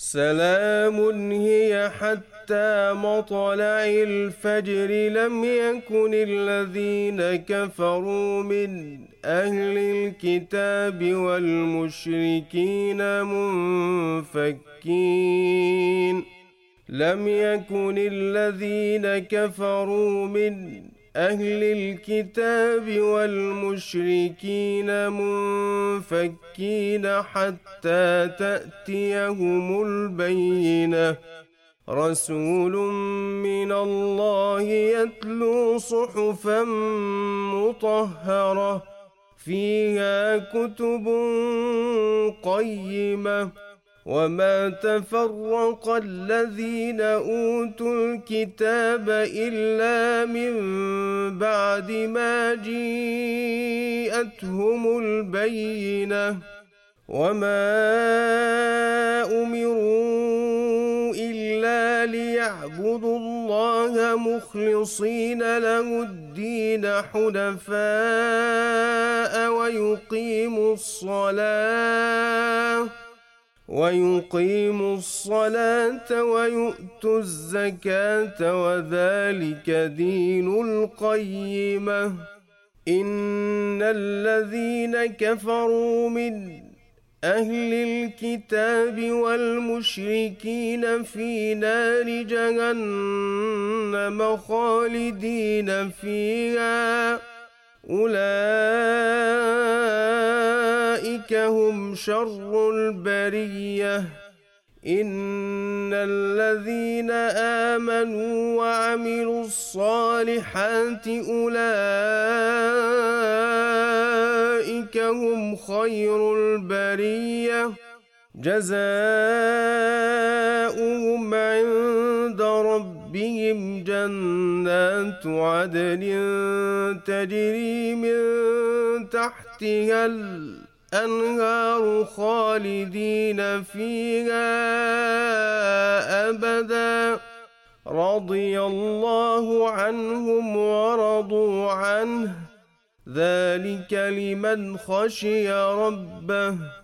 سلام هي حتى مطلع الفجر. لم يكن الذين كفروا من أهل الكتاب والمشركين منفكين. لم يكن الذين كفروا من أهل الكتاب والمشركين منفكين حتى تأتيهم البينة. رسول من الله يتلو صحفا مطهرة فيها كتب قيمة. وما تفرق الذين أوتوا الكتاب إلا من بعد ما جاءتهم البينة. وما أمروا إلا ليعبدوا الله مخلصين له الدين حنفاء ويقيموا الصلاة ويؤتوا الزكاة وذلك دين القيمة. إن الذين كفروا من أهل الكتاب والمشركين في نار جهنم خالدين فيها أولئك هم شر البرية. إن الذين آمنوا وعملوا الصالحات أولئك هم خير البرية. جزاؤهم عند ربهم جنات عدن تجري من تحتها الأنهار خالدين فيها أبدا. رضي الله عنهم ورضوا عنه ذلك لمن خشي ربه.